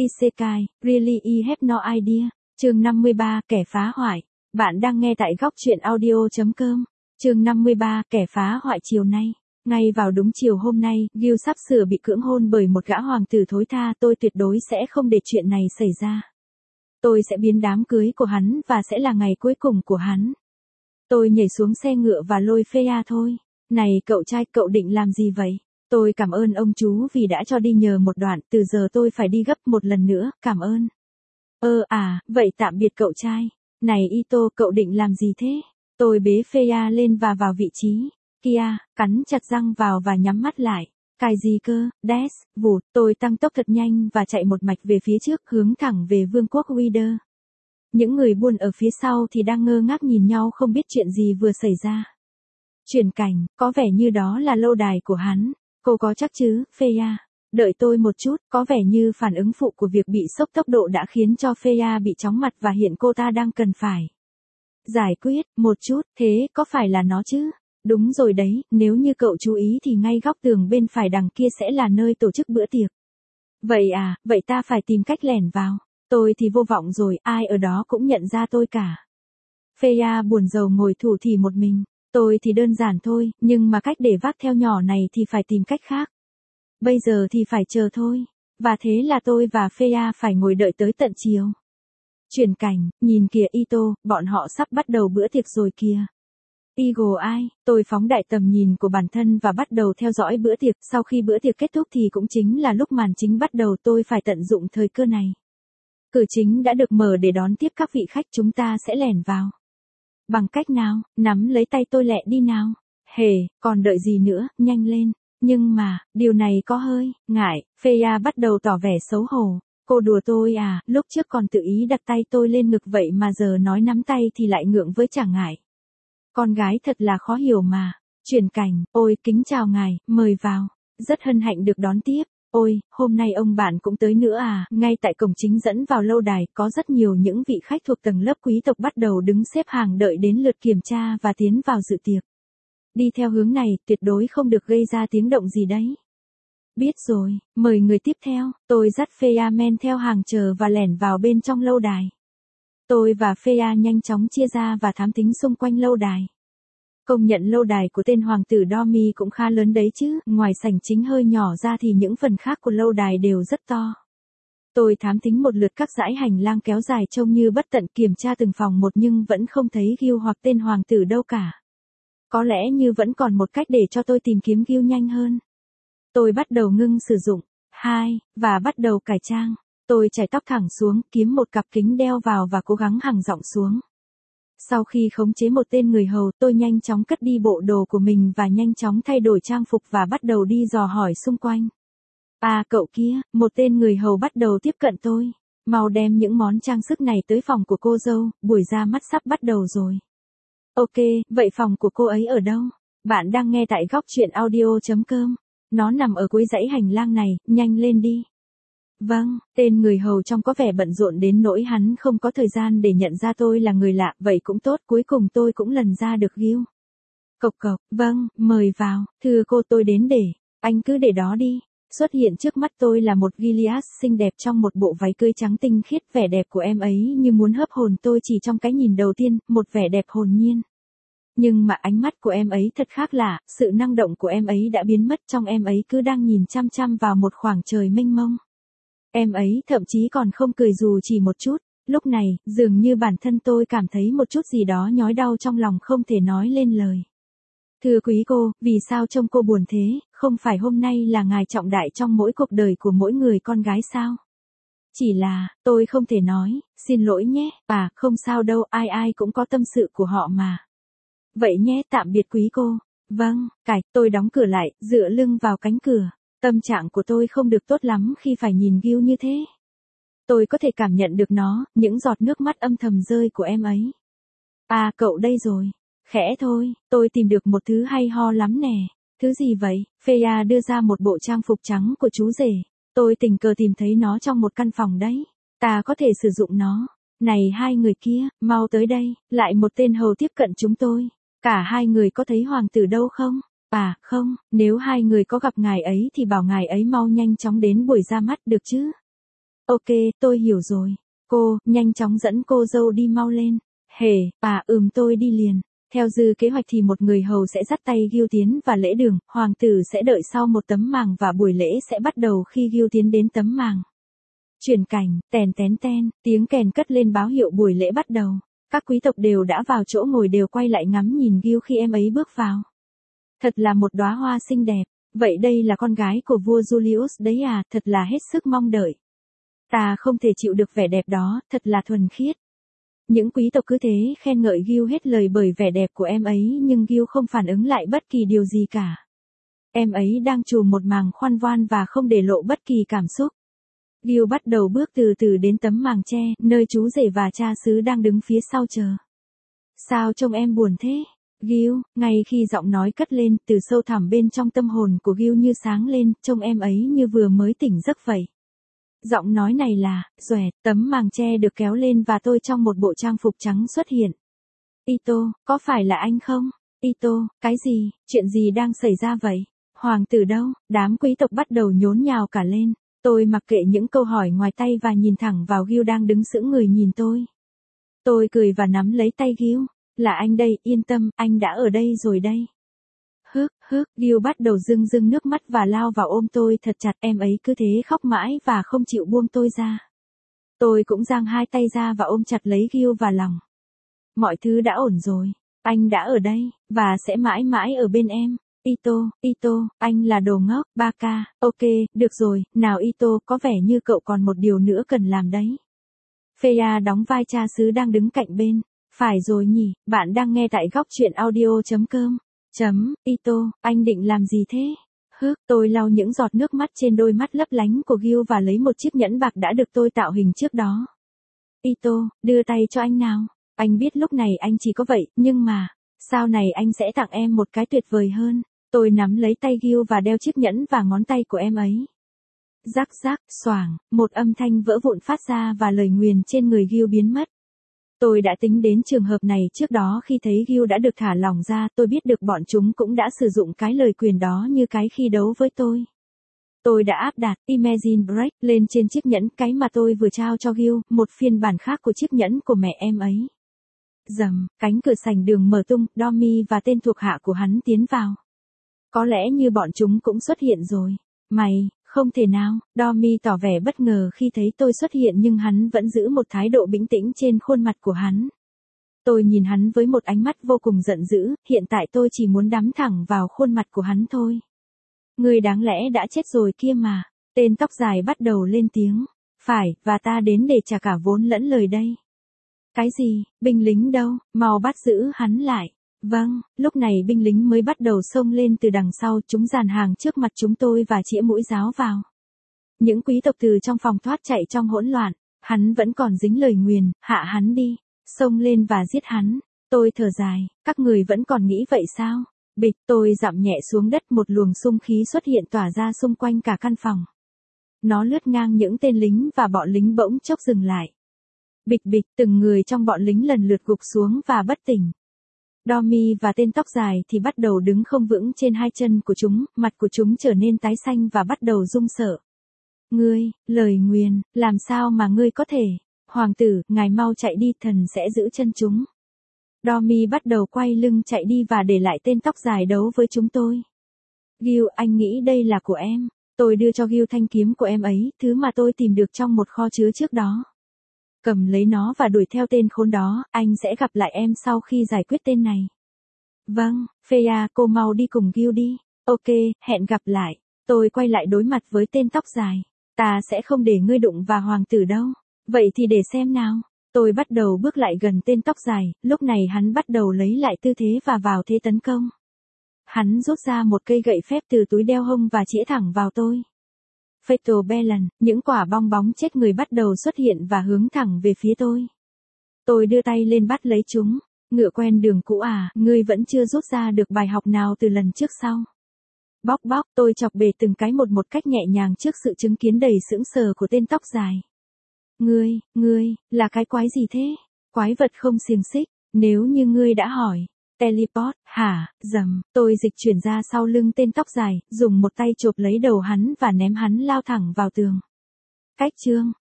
Isekai, really I have no idea. Chương 53, kẻ phá hoại. Bạn đang nghe tại góc truyện audio.com. Chương 53, kẻ phá hoại chiều nay. Ngay vào đúng chiều hôm nay, Gil sắp sửa bị cưỡng hôn bởi một gã hoàng tử thối tha, tôi tuyệt đối sẽ không để chuyện này xảy ra. Tôi sẽ biến đám cưới của hắn và sẽ là ngày cuối cùng của hắn. Tôi nhảy xuống xe ngựa và lôi Freya thôi. Này cậu trai, cậu định làm gì vậy? Tôi cảm ơn ông chú vì đã cho đi nhờ một đoạn, từ giờ tôi phải đi gấp một lần nữa, cảm ơn. Vậy tạm biệt cậu trai. Này Ito, cậu định làm gì thế? Tôi bế Freya lên và vào vị trí. Kia, cắn chặt răng vào và nhắm mắt lại. Cái gì cơ? Dash, vụt, tôi tăng tốc thật nhanh và chạy một mạch về phía trước, hướng thẳng về vương quốc Wither. Những người buôn ở phía sau thì đang ngơ ngác nhìn nhau không biết chuyện gì vừa xảy ra. Chuyển cảnh, có vẻ như đó là lâu đài của hắn. Cô có chắc chứ, Freya? Đợi tôi một chút, có vẻ như phản ứng phụ của việc bị sốc tốc độ đã khiến cho Freya bị chóng mặt và hiện cô ta đang cần phải giải quyết một chút, thế có phải là nó chứ? Đúng rồi đấy, nếu như cậu chú ý thì ngay góc tường bên phải đằng kia sẽ là nơi tổ chức bữa tiệc. Vậy ta phải tìm cách lẻn vào. Tôi thì vô vọng rồi, ai ở đó cũng nhận ra tôi cả. Freya buồn rầu ngồi thủ thỉ một mình. Tôi thì đơn giản thôi, nhưng mà cách để vác theo nhỏ này thì phải tìm cách khác. Bây giờ thì phải chờ thôi. Và thế là tôi và Freya phải ngồi đợi tới tận chiều. Chuyển cảnh, nhìn kìa Ito, bọn họ sắp bắt đầu bữa tiệc rồi kìa. Eagle Eye, tôi phóng đại tầm nhìn của bản thân và bắt đầu theo dõi bữa tiệc. Sau khi bữa tiệc kết thúc thì cũng chính là lúc màn chính bắt đầu, tôi phải tận dụng thời cơ này. Cửa chính đã được mở để đón tiếp các vị khách, chúng ta sẽ lẻn vào. Bằng cách nào? Nắm lấy tay tôi lẹ đi nào. Còn đợi gì nữa, nhanh lên. Nhưng mà, điều này có hơi ngại. Freya bắt đầu tỏ vẻ xấu hổ. Cô đùa tôi à, lúc trước còn tự ý đặt tay tôi lên ngực vậy mà giờ nói nắm tay thì lại ngượng với chả ngại. Con gái thật là khó hiểu mà. Chuyển cảnh, ôi kính chào ngài, mời vào. Rất hân hạnh được đón tiếp. Ôi, hôm nay ông bạn cũng tới nữa à? Ngay tại cổng chính dẫn vào lâu đài, có rất nhiều những vị khách thuộc tầng lớp quý tộc bắt đầu đứng xếp hàng đợi đến lượt kiểm tra và tiến vào dự tiệc. Đi theo hướng này, tuyệt đối không được gây ra tiếng động gì đấy. Biết rồi, mời người tiếp theo. Tôi dắt Freya men theo hàng chờ và lẻn vào bên trong lâu đài. Tôi và Freya nhanh chóng chia ra và thám thính xung quanh lâu đài. Công nhận lâu đài của tên hoàng tử Dormy cũng khá lớn đấy chứ, ngoài sảnh chính hơi nhỏ ra thì những phần khác của lâu đài đều rất to. Tôi thám thính một lượt các dãy hành lang kéo dài trông như bất tận, kiểm tra từng phòng một nhưng vẫn không thấy Gil hoặc tên hoàng tử đâu cả. Có lẽ như vẫn còn một cách để cho tôi tìm kiếm Gil nhanh hơn. Tôi bắt đầu ngưng sử dụng, và bắt đầu cải trang. Tôi chải tóc thẳng xuống, kiếm một cặp kính đeo vào và cố gắng hằng giọng xuống. Sau khi khống chế một tên người hầu, tôi nhanh chóng cất đi bộ đồ của mình và nhanh chóng thay đổi trang phục và bắt đầu đi dò hỏi xung quanh. Cậu kia, một tên người hầu bắt đầu tiếp cận tôi. Mau đem những món trang sức này tới phòng của cô dâu, buổi ra mắt sắp bắt đầu rồi. Ok, vậy phòng của cô ấy ở đâu? Bạn đang nghe tại góc truyện audio.com. Nó nằm ở cuối dãy hành lang này, nhanh lên đi. Vâng, tên người hầu trông có vẻ bận rộn đến nỗi hắn không có thời gian để nhận ra tôi là người lạ, vậy cũng tốt, cuối cùng tôi cũng lần ra được Gil. Cộc cộc, vâng, mời vào, thưa cô tôi đến để, anh cứ để đó đi. Xuất hiện trước mắt tôi là một Gilead xinh đẹp trong một bộ váy cưới trắng tinh khiết, vẻ đẹp của em ấy như muốn hớp hồn tôi chỉ trong cái nhìn đầu tiên, một vẻ đẹp hồn nhiên. Nhưng mà ánh mắt của em ấy thật khác lạ, sự năng động của em ấy đã biến mất, trong em ấy cứ đang nhìn chăm chăm vào một khoảng trời mênh mông. Em ấy thậm chí còn không cười dù chỉ một chút. Lúc này, dường như bản thân tôi cảm thấy một chút gì đó nhói đau trong lòng không thể nói lên lời. Thưa quý cô, vì sao trông cô buồn thế, không phải hôm nay là ngày trọng đại trong mỗi cuộc đời của mỗi người con gái sao? Chỉ là, tôi không thể nói, xin lỗi nhé, không sao đâu, ai cũng có tâm sự của họ mà. Vậy nhé, tạm biệt quý cô. Vâng, tôi đóng cửa lại, dựa lưng vào cánh cửa. Tâm trạng của tôi không được tốt lắm khi phải nhìn Gil như thế. Tôi có thể cảm nhận được nó, những giọt nước mắt âm thầm rơi của em ấy. Cậu đây rồi. Khẽ thôi, tôi tìm được một thứ hay ho lắm nè. Thứ gì vậy? Freya đưa ra một bộ trang phục trắng của chú rể. Tôi tình cờ tìm thấy nó trong một căn phòng đấy. Ta có thể sử dụng nó. Này hai người kia, mau tới đây. Lại một tên hầu tiếp cận chúng tôi. Cả hai người có thấy hoàng tử đâu không? Không, nếu hai người có gặp ngài ấy thì bảo ngài ấy mau nhanh chóng đến buổi ra mắt được chứ. Ok, tôi hiểu rồi. Cô, nhanh chóng dẫn cô dâu đi mau lên. Hề, tôi đi liền. Theo dư kế hoạch thì một người hầu sẽ dắt tay Gil tiến vào lễ đường, hoàng tử sẽ đợi sau một tấm màng và buổi lễ sẽ bắt đầu khi Gil tiến đến tấm màng. Chuyển cảnh, tèn tén ten, tiếng kèn cất lên báo hiệu buổi lễ bắt đầu. Các quý tộc đều đã vào chỗ ngồi đều quay lại ngắm nhìn Gil khi em ấy bước vào. Thật là một đóa hoa xinh đẹp. Vậy đây là con gái của vua Julius đấy à, thật là hết sức mong đợi. Ta không thể chịu được vẻ đẹp đó, thật là thuần khiết. Những quý tộc cứ thế khen ngợi Gil hết lời bởi vẻ đẹp của em ấy nhưng Gil không phản ứng lại bất kỳ điều gì cả. Em ấy đang trùm một màng khoăn voan và không để lộ bất kỳ cảm xúc. Gil bắt đầu bước từ từ đến tấm màng tre, nơi chú rể và cha xứ đang đứng phía sau chờ. Sao trông em buồn thế? Gil, ngay khi giọng nói cất lên, từ sâu thẳm bên trong tâm hồn của Gil như sáng lên, trông em ấy như vừa mới tỉnh giấc vậy. Giọng nói này là, xoẹt, tấm màng tre được kéo lên và tôi trong một bộ trang phục trắng xuất hiện. Ito, có phải là anh không? Ito, cái gì, chuyện gì đang xảy ra vậy? Hoàng tử đâu? Đám quý tộc bắt đầu nhốn nhào cả lên. Tôi mặc kệ những câu hỏi ngoài tay và nhìn thẳng vào Gil đang đứng sững người nhìn tôi. Tôi cười và nắm lấy tay Gil. Là anh đây, yên tâm, anh đã ở đây rồi đây. Gil bắt đầu rưng rưng nước mắt và lao vào ôm tôi thật chặt, em ấy cứ thế khóc mãi và không chịu buông tôi ra. Tôi cũng giang hai tay ra và ôm chặt lấy Gil vào lòng. Mọi thứ đã ổn rồi, anh đã ở đây, và sẽ mãi mãi ở bên em. Ito, anh là đồ ngốc, Baka, ok, được rồi, nào Ito, có vẻ như cậu còn một điều nữa cần làm đấy. Feya đóng vai cha xứ đang đứng cạnh bên. Phải rồi nhỉ, bạn đang nghe tại góc truyện audio.com. Ito, anh định làm gì thế? Tôi lau những giọt nước mắt trên đôi mắt lấp lánh của Gil và lấy một chiếc nhẫn bạc đã được tôi tạo hình trước đó. Ito, đưa tay cho anh nào. Anh biết lúc này anh chỉ có vậy, nhưng mà, sau này anh sẽ tặng em một cái tuyệt vời hơn. Tôi nắm lấy tay Gil và đeo chiếc nhẫn vào ngón tay của em ấy. Rắc rắc, xoảng, một âm thanh vỡ vụn phát ra và lời nguyền trên người Gil biến mất. Tôi đã tính đến trường hợp này trước đó khi thấy Gil đã được thả lỏng ra, tôi biết được bọn chúng cũng đã sử dụng cái lời quyền đó như cái khi đấu với tôi. Tôi đã áp đặt Imagine Break lên trên chiếc nhẫn cái mà tôi vừa trao cho Gil, một phiên bản khác của chiếc nhẫn của mẹ em ấy. Rầm, cánh cửa sảnh đường mở tung, Domi và tên thuộc hạ của hắn tiến vào. Có lẽ như bọn chúng cũng xuất hiện rồi. Mày, không thể nào, Domi tỏ vẻ bất ngờ khi thấy tôi xuất hiện nhưng hắn vẫn giữ một thái độ bình tĩnh trên khuôn mặt của hắn. Tôi nhìn hắn với một ánh mắt vô cùng giận dữ, hiện tại tôi chỉ muốn đắm thẳng vào khuôn mặt của hắn thôi. Người đáng lẽ đã chết rồi kia mà. Tên tóc dài bắt đầu lên tiếng. Phải, và ta đến để trả cả vốn lẫn lời đây. Cái gì, binh lính đâu, mau bắt giữ hắn lại. Vâng, lúc này binh lính mới bắt đầu xông lên từ đằng sau, chúng dàn hàng trước mặt chúng tôi và chĩa mũi giáo vào. Những quý tộc từ trong phòng thoát chạy trong hỗn loạn, hắn vẫn còn dính lời nguyền, hạ hắn đi, xông lên và giết hắn. Tôi thở dài, các người vẫn còn nghĩ vậy sao? Bịch, tôi dặm nhẹ xuống đất, một luồng xung khí xuất hiện tỏa ra xung quanh cả căn phòng. Nó lướt ngang những tên lính và bọn lính bỗng chốc dừng lại. Bịch bịch, từng người trong bọn lính lần lượt gục xuống và bất tỉnh. Domi và tên tóc dài thì bắt đầu đứng không vững trên hai chân của chúng, mặt của chúng trở nên tái xanh và bắt đầu run sợ. Ngươi, lời nguyền, làm sao mà ngươi có thể? Hoàng tử, ngài mau chạy đi, thần sẽ giữ chân chúng. Domi bắt đầu quay lưng chạy đi và để lại tên tóc dài đấu với chúng tôi. Gil, anh nghĩ đây là của em. Tôi đưa cho Gil thanh kiếm của em ấy, thứ mà tôi tìm được trong một kho chứa trước đó. Cầm lấy nó và đuổi theo tên khốn đó, anh sẽ gặp lại em sau khi giải quyết tên này. Vâng, Feya, cô mau đi cùng Gil đi. Ok, hẹn gặp lại. Tôi quay lại đối mặt với tên tóc dài. Ta sẽ không để ngươi đụng vào hoàng tử đâu. Vậy thì để xem nào. Tôi bắt đầu bước lại gần tên tóc dài, lúc này hắn bắt đầu lấy lại tư thế và vào thế tấn công. Hắn rút ra một cây gậy phép từ túi đeo hông và chĩa thẳng vào tôi. Fatal Balance, những quả bong bóng chết người bắt đầu xuất hiện và hướng thẳng về phía tôi. Tôi đưa tay lên bắt lấy chúng. Ngựa quen đường cũ à, ngươi vẫn chưa rút ra được bài học nào từ lần trước sao? Bóc bóc, tôi chọc bể từng cái một cách nhẹ nhàng trước sự chứng kiến đầy sững sờ của tên tóc dài. Ngươi, là cái quái gì thế? Quái vật không xiềng xích, nếu như ngươi đã hỏi. Teleport, hả, dầm, tôi dịch chuyển ra sau lưng tên tóc dài, dùng một tay chộp lấy đầu hắn và ném hắn lao thẳng vào tường. Cách chương,